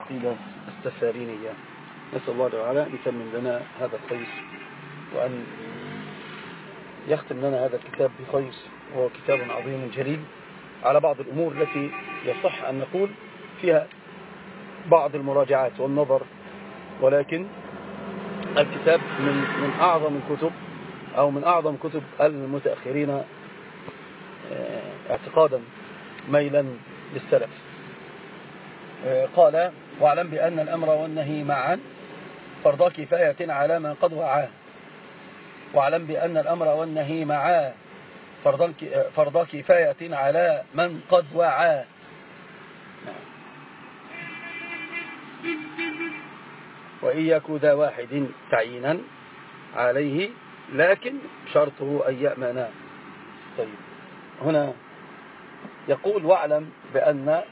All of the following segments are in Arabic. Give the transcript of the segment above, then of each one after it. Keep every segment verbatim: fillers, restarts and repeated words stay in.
العقيدة السفارينية. نسأل الله تعالى أن يتمم لنا هذا الخير وأن يختم لنا هذا الكتاب بخير، وهو كتاب عظيم جليل على بعض الأمور التي يصح أن نقول فيها بعض المراجعات والنظر، ولكن الكتاب من من أعظم الكتب أو من أعظم كتب المتأخرين اعتقادا ميلا للسلف. قال: واعلم بأن الأمر والنهي معا فرض كفاية على من قد وعاه. واعلم بأن الأمر والنهي معا فرض كفاية على من قد وعاه. وإن يك ذا واحد تعيينا عليه لكن شرطه أن يأمنا. طيب، هنا يقول: واعلم بأن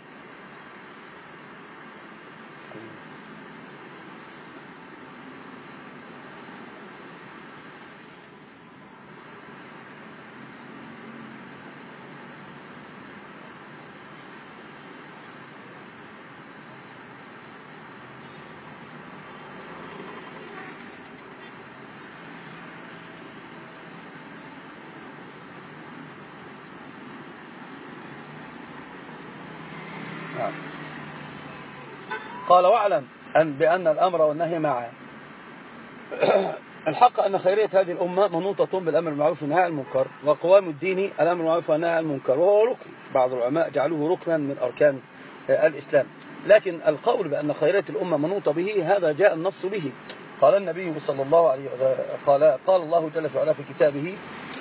قال: واعلم أن بأن الأمر والنهي معا. الحق أن خيرية هذه الأمة منوطة بالأمر بالمعروف والنهي عن المنكر، وقوام الدين الأمر بالمعروف والنهي عن المنكر، وهو ركن. بعض العلماء جعلوه ركنا من أركان الإسلام، لكن القول بأن خيرية الأمة منوطة به هذا جاء النص به. قال النبي صلى الله عليه وسلم، قال قال الله جل وعلا في كتابه: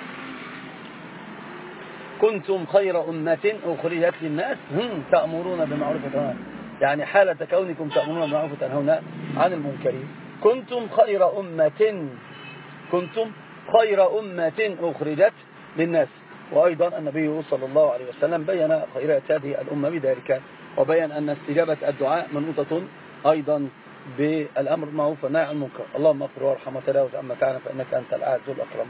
كنتم خير أمة أخرجت للناس هم تأمرون بالمعروف وتنهون، يعني حالة كونكم تأمرون بالمعروف وتنهون عن المنكر. كنتم خير أمة كنتم خير أمة أخرجت للناس. وأيضا النبي صلى الله عليه وسلم بين خيرية هذه الأمة بذلك، وبين أن استجابة الدعاء منوطة أيضا بالأمر بالمعروف والنهي عن المنكر. اللهم اغفر وارحم وتجاوز عما تعالى فإنك أنت الأعز الأكرم.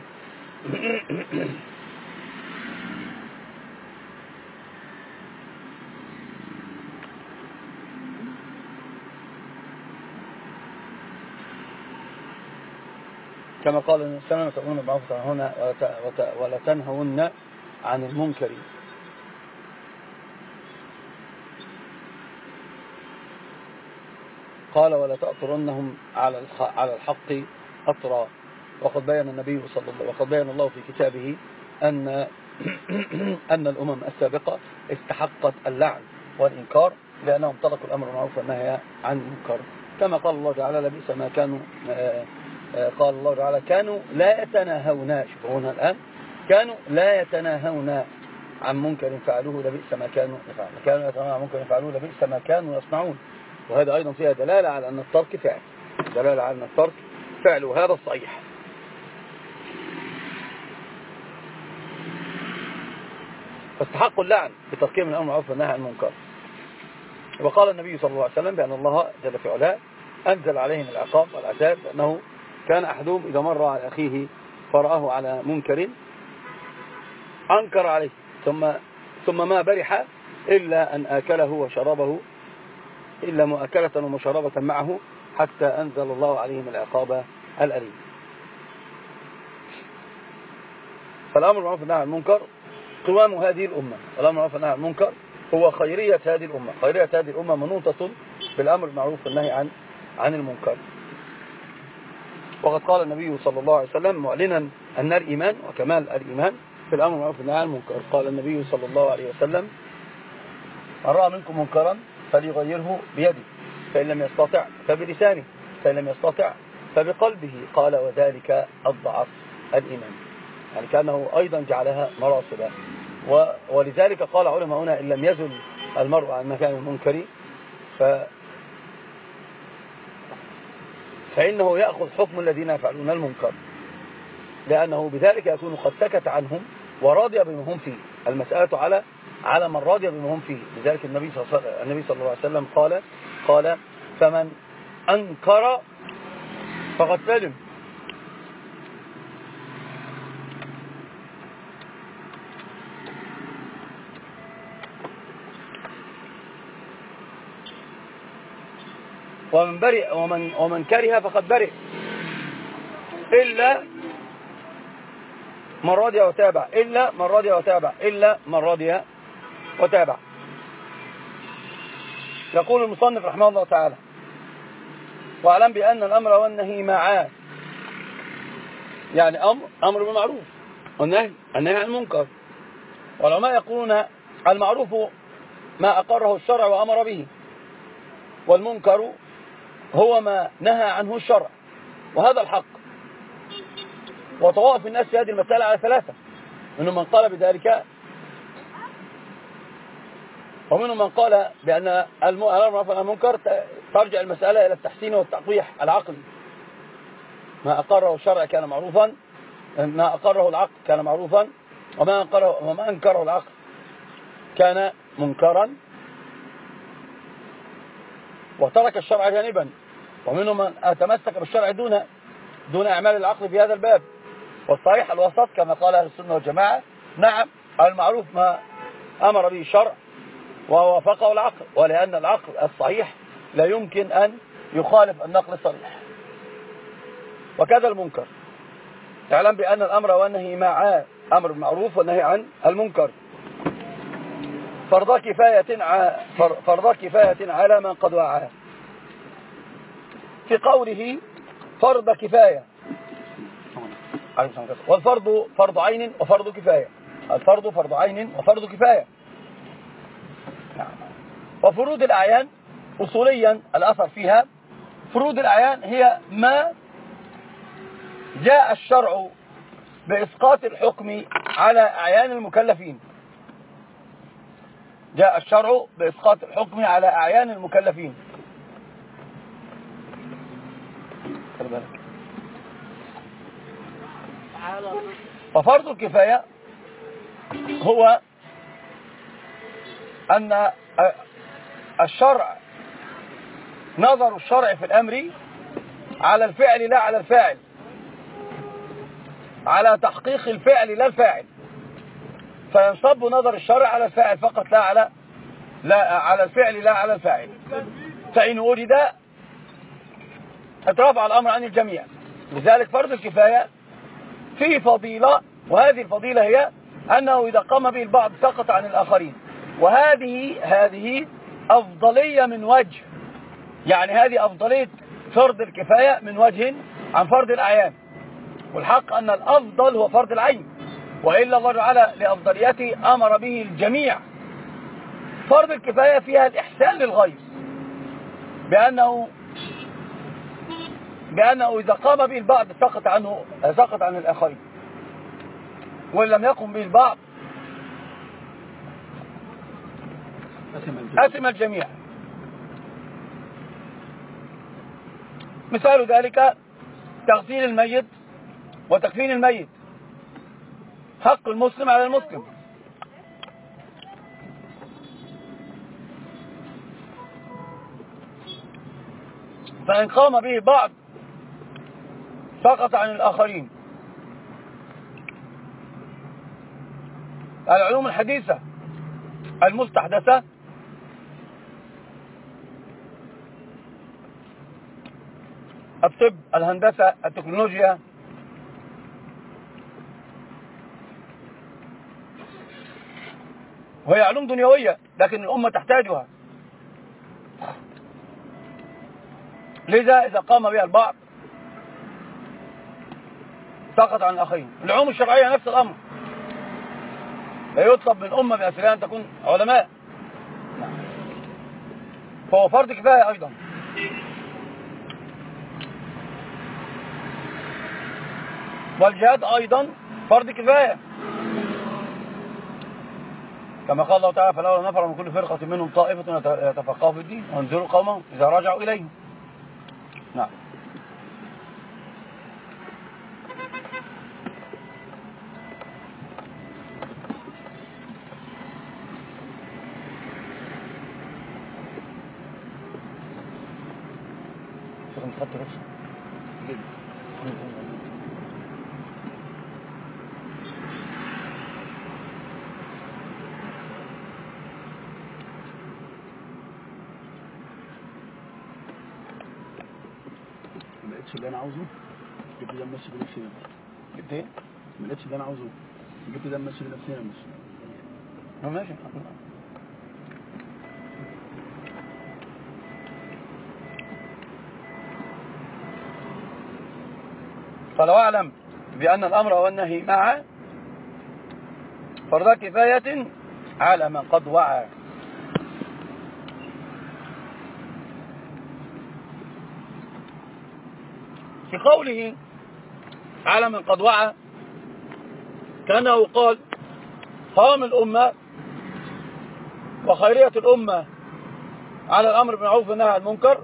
كما قال النبي صلى الله عليه وسلم: تأمرون بالمعروف وتنهون ولا تنهون عن المنكر. قال: ولا تأطرنهم على على الحق أطرا. وقد بين النبي صلى الله وقد بين الله في كتابه أن أن الأمم السابقة استحقت اللعن والإنكار لأنهم تركوا الأمر بالمعروف والنهي عن المنكر، كما قال الله تعالى: لبئس ما كانوا قال الله تعالى: كانوا لا يتناهون. شوفوا هنا الآن: كانوا لا يتناهون عن منكر فعلوه لبئس ما كانوا يفعلون. كانوا يتناهون عن منكر فعلوه لبئس ما كانوا يصنعون. وهذا أيضا فيها دلالة على أن الترك فعل دلالة على أن الترك فعل وهذا الصحيح. فاستحقوا اللعن بتركهم الأمر بالمعروف والنهي عن المنكر. وقال النبي صلى الله عليه وسلم بأن الله جل في علاه أنزل عليهم العقاب والعذاب، لأنه كان أحدهم إذا مر على أخيه فرآه على منكر أنكر عليه ثم ثم ما برح إلا أن آكله وشربه إلا مؤكلة ومشربة معه حتى أنزل الله عليهم العقاب الأليم. فالأمر بالمعروف والنهي عن المنكر قوام هذه الأمة. الأمر بالمعروف والنهي عن المنكر هو خيرية هذه الأمة. خيرية هذه الأمة منوطة بالأمر بالمعروف والنهي عن عن المنكر. وقد قال النبي صلى الله عليه وسلم معلنا أن الإيمان وكمال الإيمان في الأمر بالمعروف والنهي عن المنكر. قال النبي صلى الله عليه وسلم: من رأى منكم منكرا فليغيره بيده، فإن لم يستطع فبلسانه، فإن لم يستطع فبقلبه. قال: وذلك أضعف الإيمان. يعني كأنه أيضا جعلها مراتب. ولذلك قال علماؤنا: إن لم يزل المرء عن مكان المنكر ف فإنه يأخذ حكم الذين يفعلون المنكر، لأنه بذلك يكون قد سكت عنهم وراضي بما هم فيه. المسألة على على من راضي بما هم فيه. لذلك النبي صلى الله عليه وسلم قال قال فمن أنكر فقد سلم. ومن برئ ومن, ومن كره فقد برئ إلا من رضي وتابع إلا من رضي وتابع إلا من رضي وتابع. يقول المصنف رحمه الله تعالى: واعلم بأن الأمر والنهي معا، يعني أمر أمر بالمعروف والنهي النهي عن المنكر. والعلماء يقولون المعروف ما أقره الشرع وأمر به، والمنكر هو ما نهى عنه الشرع، وهذا الحق. وطوائف الناس في هذه المسألة على ثلاثة: منهم من قال بذلك، ومنهم من قال بأن الأمر والمنكر ترجع المسألة إلى التحسين والتقبيح العقلي، ما أقره الشرع كان معروفا، ما أقره العقل كان معروفا، وما أنكره, وما أنكره العقل كان منكرا، وترك الشرع جانبا. ومنهم من تمسك بالشرع دون دون أعمال العقل في هذا الباب. والصحيح الوسط كما قال أهل السنة والجماعة: نعم، المعروف ما أمر به الشرع ووافقه العقل، ولأن العقل الصحيح لا يمكن أن يخالف النقل الصريح. وكذا المنكر، اعلم بأن الأمر والنهي معا، أمر بالمعروف والنهي عن المنكر، فرض كفاية فرض كفاية على من قد وعى. في قوله فرض كفاية، والفرض فرض عين وفرض كفاية. الفرض فرض عين وفرض كفاية. وفروض الأعيان أصوليا الأثر فيها: فروض الأعيان هي ما جاء الشرع بإسقاط الحكم على أعيان المكلفين. جاء الشرع بإسقاط الحكم على أعيان المكلفين. وفرض الكفاية هو أن الشرع، نظر الشرع في الأمر على الفعل لا على الفاعل، على تحقيق الفعل لا الفاعل، فينصب نظر الشرع على الفاعل فقط لا على لا على الفعل لا على الفاعل. فإن وجد اترفع الأمر عن الجميع. لذلك فرض الكفاية فيه فضيلة، وهذه الفضيلة هي أنه إذا قام به البعض سقط عن الآخرين. وهذه هذه أفضلية من وجه، يعني هذه أفضلية فرض الكفاية من وجه عن فرض الأعيان. والحق أن الأفضل هو فرض العين، وإلا الله تعالى لأفضليته أمر به الجميع. فرض الكفاية فيها الإحسان للغير، بأنه بأنه إذا قام به البعض سقط عنه سقط عن الآخرين، وإن لم يقم به البعض أثم الجميع. مثال ذلك تغسيل الميت وتكفين الميت، حق المسلم على المسلم. فإن قام به بعض سقط عن الآخرين. العلوم الحديثة المستحدثة الطب، الهندسة، التكنولوجيا، وهي علوم دنيوية لكن الأمة تحتاجها. لذا إذا قام بها البعض سقط عن الآخرين. العلوم الشرعية نفس الأمر، لا يطلب من الأمة بأسرها أن تكون علماء، فهو فرض كفاية أيضا. والجهاد أيضا فرض كفاية، كما قال الله تعالى: فلولا نفر من كل فرقة منهم طائفة يتفقهوا في الدين وانذروا قومهم إذا رجعوا إليهم. نعم. خدت رخصة لقيتش اللي انا عاوزه جبت ده ماشي بنفسي هنا. جبت ايه؟ ما لقيتش اللي انا عاوزه جبت ده ماشي بنفسي هنا. مش ماشي. فلو أعلم بأن الأمر والنهي معا فرض كفاية على من قد وعى. في قوله على من قد وعى كأنه قال قام الأمة وخيرية الأمة على الأمر بالمعروف والنهي عن المنكر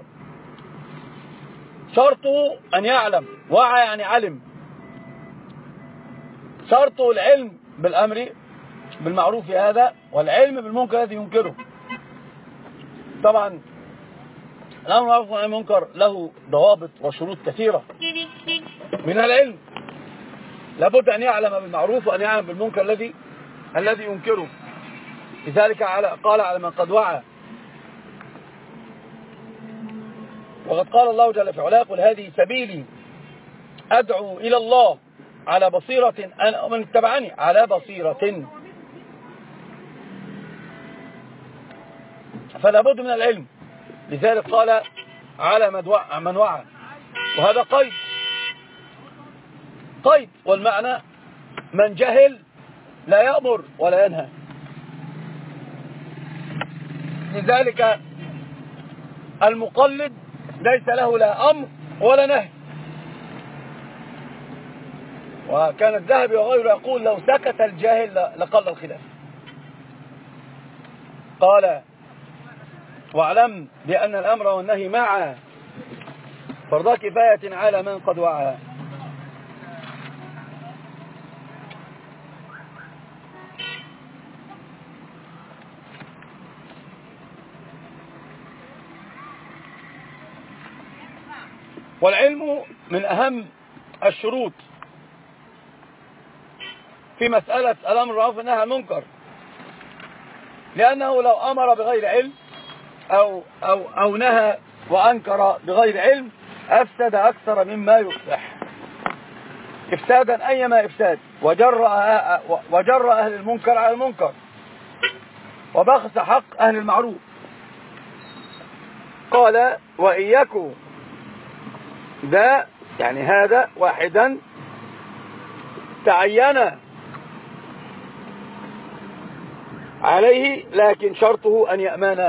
شرطه أن يعلم. وعى يعني علم. شرطه العلم بالأمر بالمعروف هذا والعلم بالمنكر الذي ينكره. طبعا الأمر بالمعروف والنهي عن المنكر له ضوابط وشروط كثيرة. من العلم لابد أن يعلم بالمعروف وأن يعلم بالمنكر الذي الذي ينكره. لذلك قال على من قد وعى. وقد قال الله جل في علاه قل هذه سبيلي أدعو إلى الله على بصيرة أنا ومن اتبعني على بصيرة. فلا بد من العلم. لذلك قال على من وعى. وهذا قيد قيد والمعنى من جهل لا يأمر ولا ينهى. لذلك المقلد ليس له لا أمر ولا نهي. وكان الذهبي وغيره يقول لو سكت الجاهل لقل الخلاف. قال واعلم بأن الأمر والنهي معا فرض كفاية على من قد وعى. والعلم من أهم الشروط في مسألة الأمر بالمعروف والنهي عن المنكر، لأنه لو أمر بغير علم أو, أو, أو نهى وأنكر بغير علم أفسد أكثر مما يصلح إفسادا أيما إفساد، وجرأ, وجرأ أهل المنكر على المنكر وبخس حق أهل المعروف. قال وإياكم ذا يعني هذا واحدا تعين عليه لكن شرطه أن يأمن.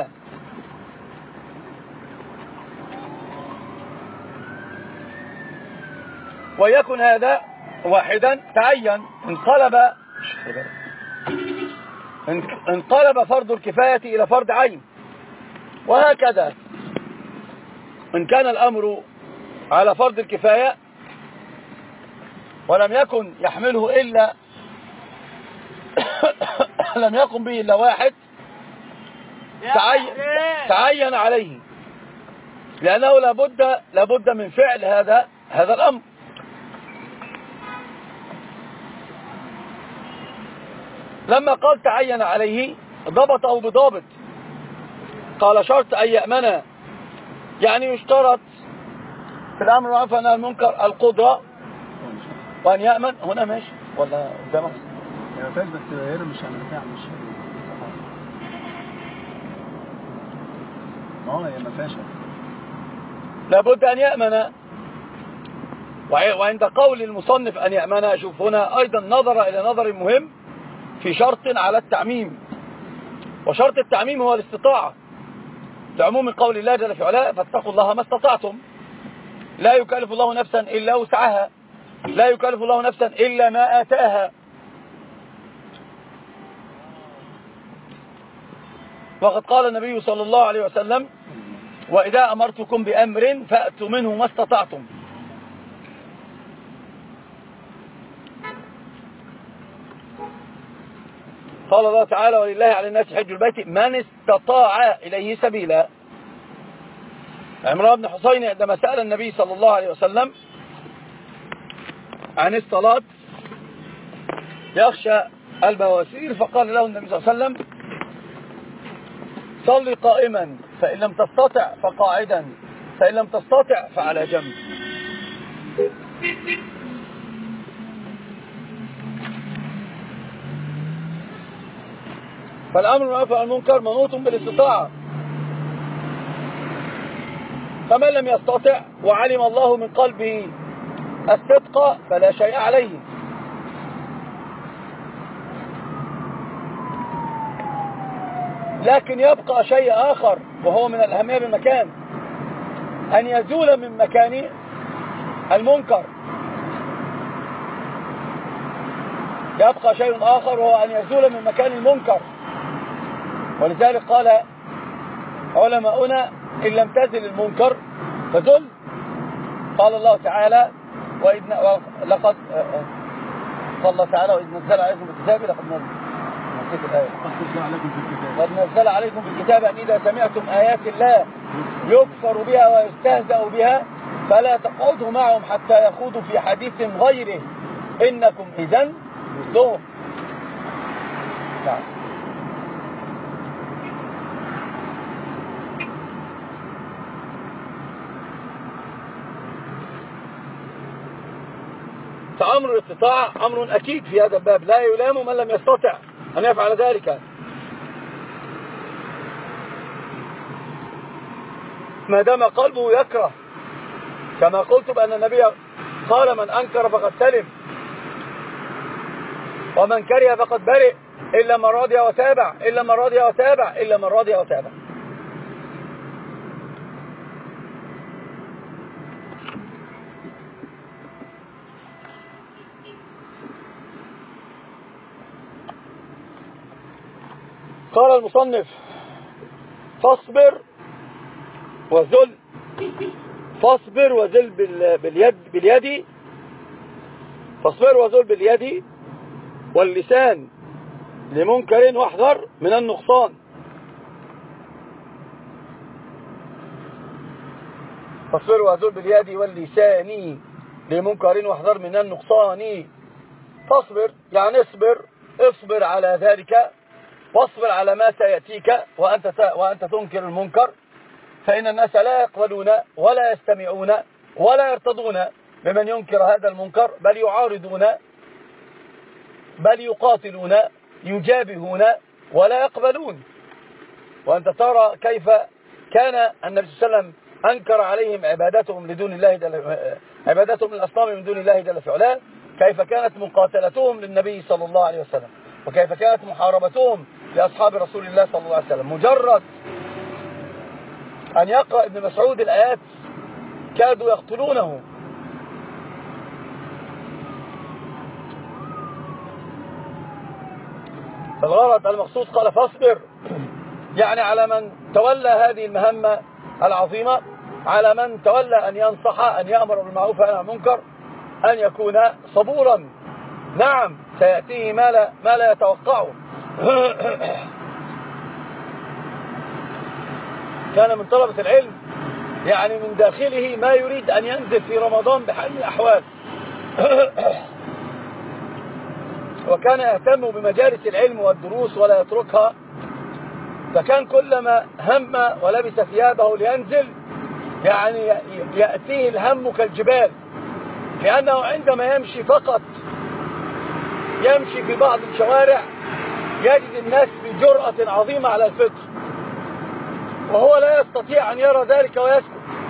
ويكن هذا واحدا تعين انقلب انقلب فرض الكفاية إلى فرض عين. وهكذا إن كان الأمر على فرض الكفاية ولم يكن يحمله إلا لم يقم به إلا واحد تعين, تعين عليه، لأنه لابد لابد من فعل هذا هذا الأمر. لما قال تعين عليه ضبطه بضابط. قال شرط أن يأمن يعني يشترط في الأمر بالمعروف والنهي عن المنكر القدرة وأن يأمن. هنا ماشي ولا قدامك؟ يا فاز بس هنا مش هنرجع مش اه يا ما فيهاش. لابد أن يأمن. وعند قول المصنف أن يأمن شوف هنا أيضا نظر إلى نظر مهم في شرط على التعميم. وشرط التعميم هو الاستطاعة لعموم قول الله جل في علاه فاتقوا الله ما استطعتم. لا يكلف الله نفسا إلا وسعها، لا يكلف الله نفسا إلا ما آتاها. وقد قال النبي صلى الله عليه وسلم وإذا أمرتكم بأمر فأتوا منه ما استطعتم. قال الله تعالى ولله على الناس حج البيت من استطاع إليه سبيلا. عمران بن حسين عندما سأل النبي صلى الله عليه وسلم عن الصلاة يخشى البواسير فقال له النبي صلى الله عليه وسلم صلي قائما فإن لم تستطع فقاعدا فإن لم تستطع فعلى جنب. فالأمر بالمعروف والنهي عن المنكر منوط بالاستطاعة، فمن لم يستطع وعلم الله من قلبه الصدق فلا شيء عليه. لكن يبقى شيء آخر وهو من الأهمية بالمكان، أن يزول من مكان المنكر. يبقى شيء آخر وهو أن يزول من مكان المنكر. ولذلك قال علماؤنا إن لم تزل المنكر فزل. قال الله تعالى وإذ لقد قال الله تعالى وإذ نزل عليكم بالكتاب لقد نسيت الآية قد نزل عليكم بالكتاب أن إذا سمعتم آيات الله يكفر بها ويستهزأ بها فلا تقعدوا معهم حتى يخوضوا في حديث غيره إنكم إذن مثلهم. نعم. فأمر الاستطاعة أمر أكيد في هذا الباب، لا يلام من لم يستطع أن يفعل ذلك ما دام قلبه يكره، كما قلت بأن النبي قال من أنكر فقد سلم ومن كره فقد برئ إلا من رضي وتابع إلا من رضي وتابع إلا من رضي وتابع. قال المصنف فاصبر وذل فاصبر وذل باليد باليد فاصبر وذل باليد واللسان لمنكر واحذر من النقصان. فاصبر وذل باليد واللسان لمنكر واحذر من النقصان. فاصبر يعني اصبر اصبر على ذلك واصبر على ما سيأتيك وأنت وأنت تنكر المنكر، فإن الناس لا يقبلون ولا يستمعون ولا يرتضون بمن ينكر هذا المنكر، بل يعارضون بل يقاتلون يجابهون ولا يقبلون. وأنت ترى كيف كان النبي صلى الله عليه وسلم أنكر عليهم عبادتهم لدون الله جل عبادتهم للأصنام من دون الله جل في علاه، كيف كانت مقاتلتهم للنبي صلى الله عليه وسلم، وكيف كانت محاربتهم لأصحاب رسول الله صلى الله عليه وسلم. مجرد أن يقرأ ابن مسعود الآيات كادوا يقتلونه. فالغرض المقصود قال فاصبر، يعني على من تولى هذه المهمة العظيمة، على من تولى أن ينصح أن يأمر بالمعروف وينهى عن المنكر أن يكون صبورا. نعم سيأتيه ما لا, ما لا يتوقعه. كان من طلبة العلم يعني من داخله ما يريد أن ينزل في رمضان بحال من الأحوال، وكان يهتم بمجالس العلم والدروس ولا يتركها، فكان كلما هم ولبس ثيابه لينزل يعني يأتيه الهم كالجبال، لأنه عندما يمشي فقط يمشي في بعض الشوارع يجد الناس بجرأة عظيمة على الفطر، وهو لا يستطيع أن يرى ذلك ويسكت،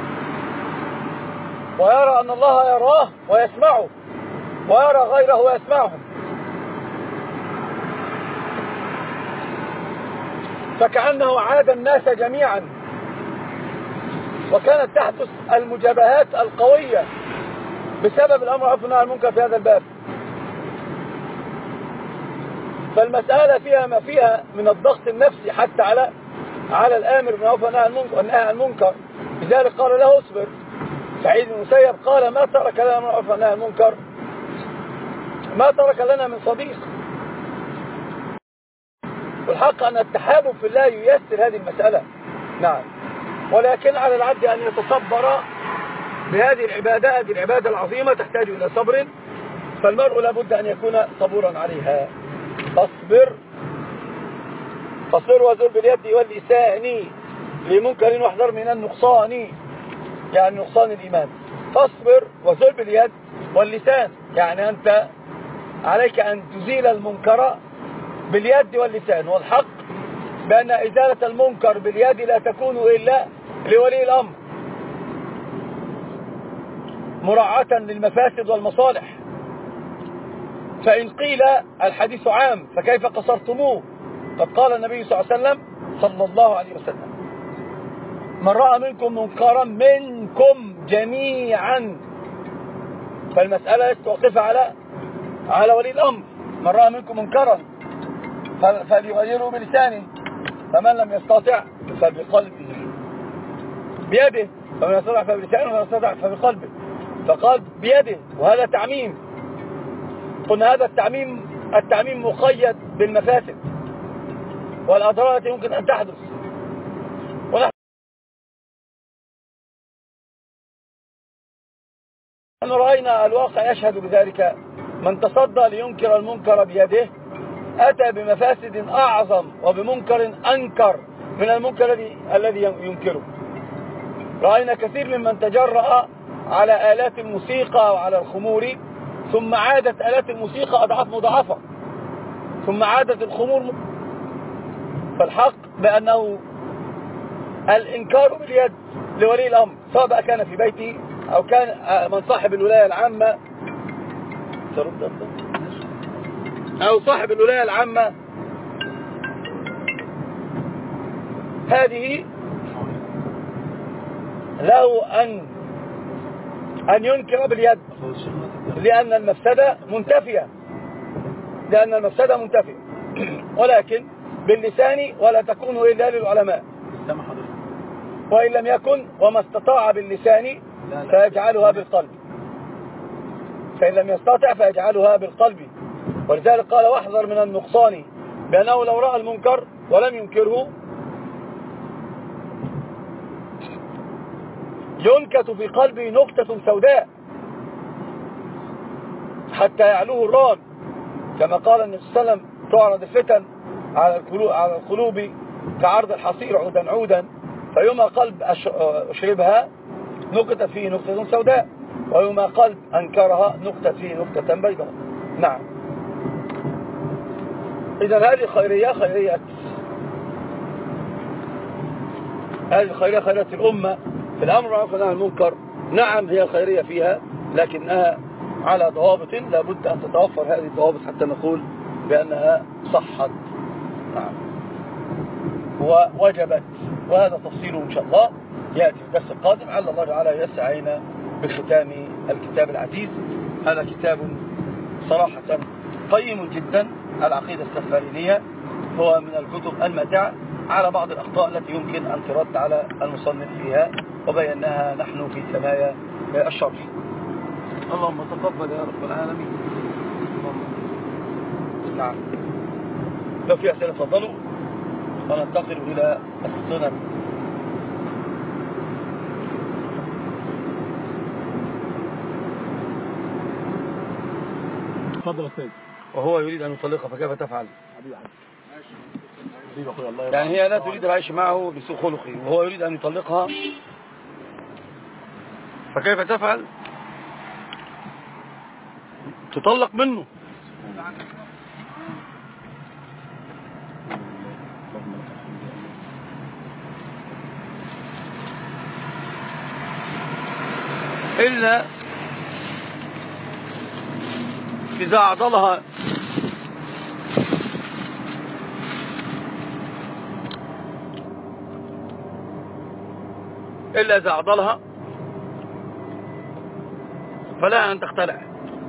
ويرى أن الله يراه ويسمعه ويرى غيره ويسمعهم. فكأنه عاد الناس جميعا، وكانت تحدث المجابهات القوية بسبب الأمر بالمعروف والنهي عن المنكر في هذا الباب. فالمسألة فيها ما فيها من الضغط النفسي حتى على على الآمر بالمعروف والنهي عن المنكر. لذلك قال له اصبر. سعيد بن المسيب قال ما ترك لنا بالمعروف والنهي عن المنكر، ما ترك لنا من صديق. والحق أن التحابب في الله ييسر هذه المسألة. نعم، ولكن على العبد أن يتصبر بهذه العبادة. هذه العبادة العظيمة تحتاج إلى صبر، فالمرء لابد أن يكون صبورا عليها. فاصبر فاصبر وذل باليد واللسان لمنكر واحذر من النقصان، يعني نقصان الإيمان. فاصبر وزل باليد واللسان. يعني أنت عليك أن تزيل المنكر باليد واللسان، والحق بأن إزالة المنكر باليد لا تكون إلا لولي الأمر مراعاة للمفاسد والمصالح. فإن قيل الحديث عام فكيف قصرتموه؟ قد قال النبي صلى الله عليه وسلم صلى الله عليه وسلم: من رأى منكم منكرا منكم جميعا، فالمسألة توقف على على ولي الأمر. من رأى منكم منكرا فليغيره بلسانه، فمن لم يستطع فبقلبه بيده، فمن يستطع فبلسانه ومن يستطع فبقلبه، فقال بيده، وهذا تعميم. قلنا هذا التعميم التعميم مقيد بالمفاسد والأضرار التي يمكن أن تحدث. ونحن رأينا الواقع يشهد بذلك. من تصدى لينكر المنكر بيده أتى بمفاسد أعظم وبمنكر أنكر من المنكر الذي ينكره. رأينا كثير ممن تجرأ على آلات الموسيقى وعلى الخمور، ثم عادت آلات الموسيقى أضعاف مضاعفة، ثم عادت الخمور م... فالحق بأنه الإنكار باليد لولي الأمر، سواء بقى كان في بيته أو كان من صاحب الولاية العامة أو صاحب الولاية العامة. هذه له أن أن ينكر باليد، لأن المفسدة منتفية لأن المفسدة منتفية ولكن باللسان ولا تكون إلا للعلماء، وإن لم يكن وما استطاع باللسان فيجعلها بالقلب، فإن لم يستطع فيجعلها بالقلب. ولذلك قال: واحذر من النقصان، بأنه لو رأى المنكر ولم ينكره ينكت في قلبه نكتة سوداء حتى يعلوه الران، كما قال النبي صلى الله عليه وسلم: تعرض الفتن على القلوب, على القلوب كعرض الحصير عودا عودا، فيوم قلب أشربها نكتت فيه نكتة سوداء، ويوم قلب أنكرها نكتت فيه نكتة بيضاء. نعم. إذا هذه خيرية خيرية هذه خيرية خيرية الأمة في الأمر بالمعروف والنهي عن المنكر. نعم هي خيرية فيها، لكنها على ضوابط لابد أن تتوفر هذه الضوابط حتى نقول بأنها صحت. نعم ووجبت، وهذا تفصيله إن شاء الله يأتي في الدرس القادم. على الله تعالى يسعينا بختام الكتاب العزيز. هذا كتاب صراحة قيم جدا، العقيدة السفارينية، هو من الكتب الماتعة على بعض الأخطاء التي يمكن أن ترد على المصنف فيها، وبيناها نحن في ثنايا الشرح. اللهم تقبل يا رب العالمين. نعم. لو في أسئلة تفضلوا وننتقل إلى السنن. تفضل يا سيد. وهو يريد أن يطلقها فكيف تفعل؟ يعني هي لا تريد العيش معه بسوء خلقه وهو يريد أن يطلقها فكيف تفعل؟ تطلق منه. إلا إذا عضلها إلا إذا عضلها فلا أن تختلع.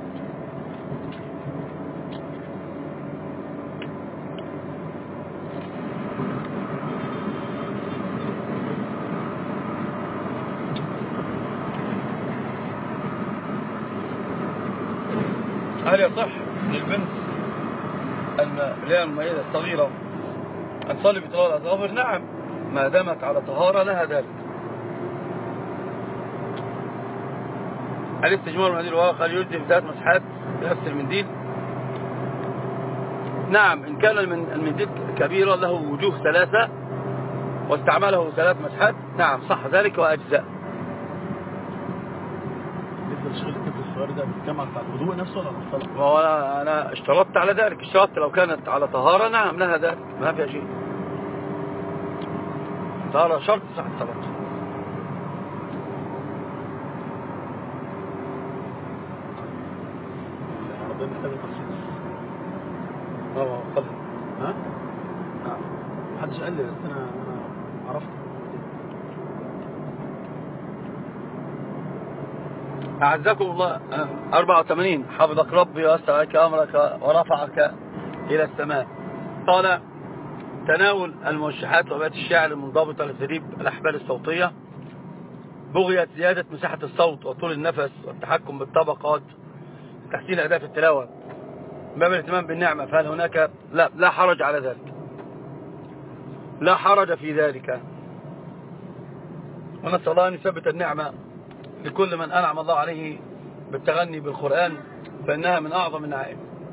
هل يصح للبنت اللي هي المميزة الصغيرة أن تصلي بطلال الأظافر؟ نعم، ما دامت على طهارة لها ذلك. هل استجمار المنديل الورق هل يجزي بثلاث مسحات بنفس المنديل؟ نعم، إن كان المنديل كبيرا له وجوه ثلاثة واستعمله ثلاث مسحات نعم صح ذلك وأجزاء. الشغل الطفل الصغير ده بيتجمع بتاع الوضوء نفسه ولا الصلاة؟ ما هو أنا, أنا اشترطت على ذلك، اشترطت لو كانت على طهارة نعم لها ذلك ما فيها شيء. طهارة شرط صح الصلاة. ربنا محتاج تخصيص. اه خلص. ها؟ نعم. محدش قال لي بس أنا أنا عرفت. أعزكم الله. أربعة وثمانين حفظك ربي وأسر عليك أمرك ورفعك إلى السماء. قال تناول الموشحات وأبيات الشعر المنضبطة لتدريب الأحبال الصوتية بغية زيادة مساحة الصوت وطول النفس والتحكم بالطبقات تحسين أداء التلاوة باب الاهتمام بالنعمة، فهل هناك؟ لا لا حرج على ذلك، لا حرج في ذلك، ونسأل الله أن يثبت النعمة لكل من أنعم الله عليه بالتغني بالقرآن، فإنها من أعظم النعائم.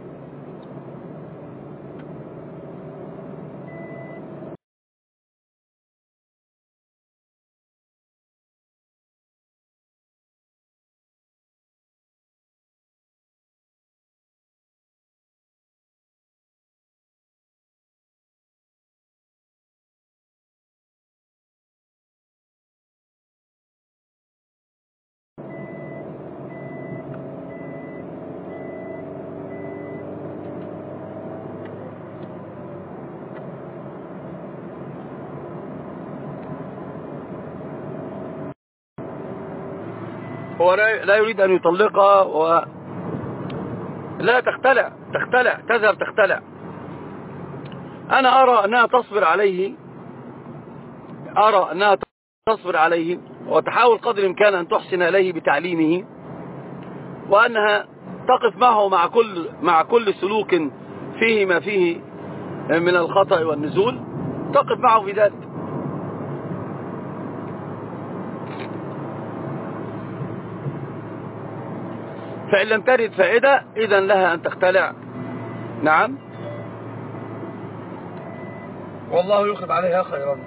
هو لا يريد أن يطلقها و لا تختلع تختلع تذهب تختلع. أنا أرى أنها تصبر عليه، أرى أنها تصبر عليه وتحاول قدر الإمكان أن تحسن إليه بتعليمه، وأنها تقف معه مع كل مع كل سلوك فيه ما فيه من الخطأ والنزول، تقف معه في ذلك. فإن لم ترد فائدة إذن لها أن تختلع. نعم والله يخذ عليها خيرا.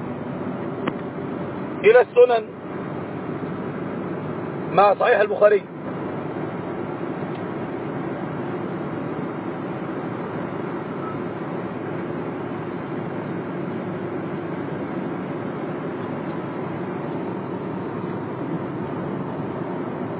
إلى السنن مع صحيح البخاري.